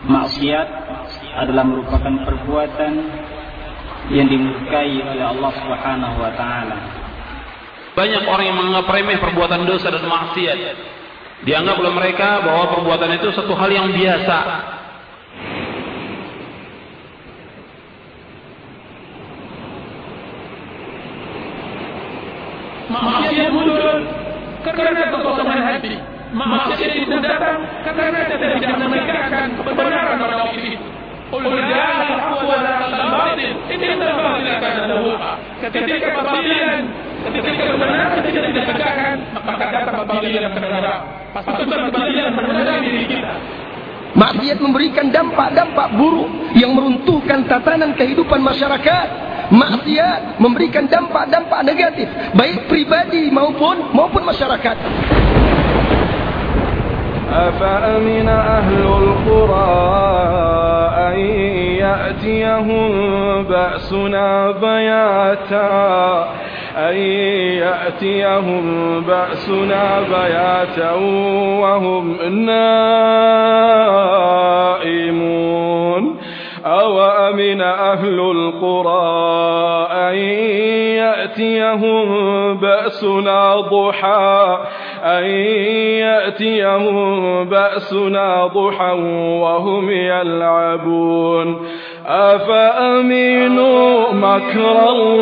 maksiat adalah merupakan perbuatan yang dimurkai oleh Allah Subhanahu wa taala. Banyak orang yang menganggap remeh perbuatan dosa dan maksiat. Dianggap oleh mereka bahwa perbuatan itu satu hal yang biasa. Maksiat muncul karena kekosongan hati. Maksiat itu datang karena kita tidak menegakkan kebenaran pada waktu itu. Ketika kebatilan, ketika kebenaran tidak ditegakkan, maka datang kebatilan terhadap pasukan kebatilan menyerang diri kita. Maksiat memberikan dampak-dampak buruk yang meruntuhkan tatanan kehidupan masyarakat. Maksiat memberikan dampak-dampak negatif baik pribadi maupun masyarakat. أفأمن أهل القرى أن يأتيهم بأسنا بياتا وهم نائمون أوأمن أهل القرى أن يأتيهم بأسنا ضحى وهم يلعبون أفأمنوا مكر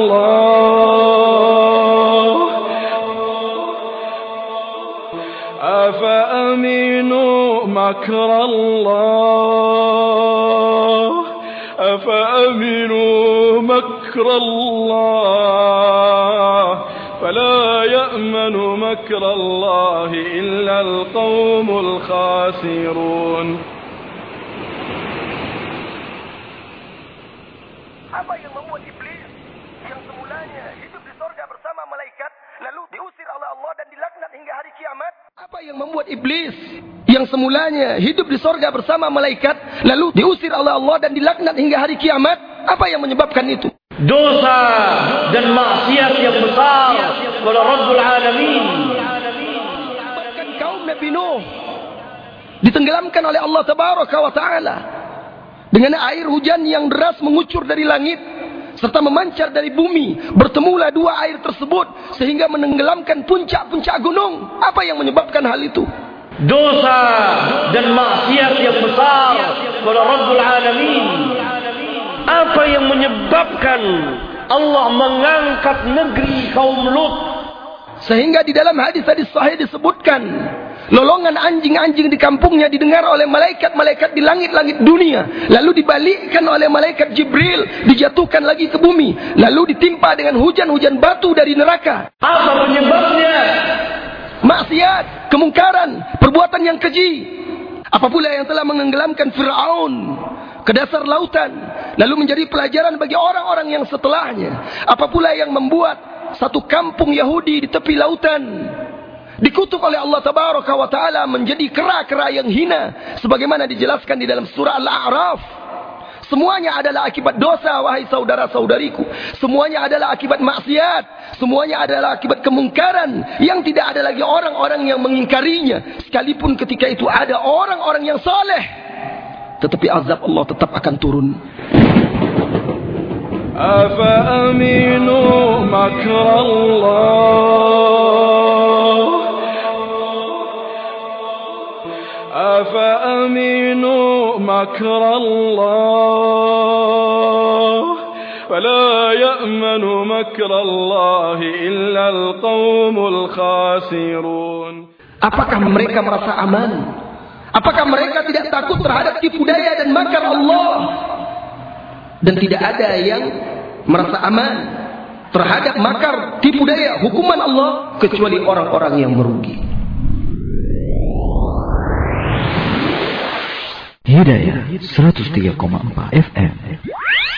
الله فلا يأمن مكر الله إلا القوم الخاسرون. Apa yang membuat iblis yang semulanya hidup di sorga bersama malaikat lalu diusir oleh Allah dan dilaknat hingga hari kiamat? Apa yang membuat iblis yang semulanya hidup di sorga bersama malaikat lalu diusir oleh Allah dan dilaknat hingga hari kiamat? Apa yang menyebabkan itu? Dosa dan maksiat yang besar kepada Rabbul Alamin. Bahkan kaum Nabi Nuh ditenggelamkan oleh Allah Tabaraka wa Ta'ala dengan air hujan yang deras mengucur dari langit serta memancar dari bumi. Bertemulah dua air tersebut sehingga menenggelamkan puncak-puncak gunung. Apa yang menyebabkan hal itu? Dosa dan maksiat yang besar kepada Rabbul Alamin. Apa yang menyebabkan Allah mengangkat negeri kaum Lut? Sehingga di dalam hadis-hadis sahih disebutkan lolongan anjing-anjing di kampungnya didengar oleh malaikat-malaikat di langit-langit dunia. Lalu dibalikkan oleh malaikat Jibril, dijatuhkan lagi ke bumi. Lalu ditimpa dengan hujan-hujan batu dari neraka. Apa penyebabnya? Maksiat, kemungkaran, perbuatan yang keji. Apabila yang telah menenggelamkan Fir'aun ke dasar lautan, lalu menjadi pelajaran bagi orang-orang yang setelahnya. Apabila yang membuat satu kampung Yahudi di tepi lautan dikutuk oleh Allah Tabaraka wa Ta'ala menjadi kera-kera yang hina, sebagaimana dijelaskan di dalam surah Al-A'raf. Semuanya adalah akibat dosa, wahai saudara-saudariku. Semuanya adalah akibat maksiat. Semuanya adalah akibat kemungkaran yang tidak ada lagi orang-orang yang mengingkarinya. Sekalipun ketika itu ada orang-orang yang saleh, tetapi azab Allah tetap akan turun. أفأمنوا مكر الله فلا يأمن مكر الله إلا القوم الخاسرون. Apakah mereka merasa aman? Apakah mereka tidak takut terhadap tipu daya dan makar Allah? Dan tidak ada yang merasa aman terhadap makar, tipu daya, hukuman Allah kecuali orang-orang yang merugi. Hidayah 103,4 FM.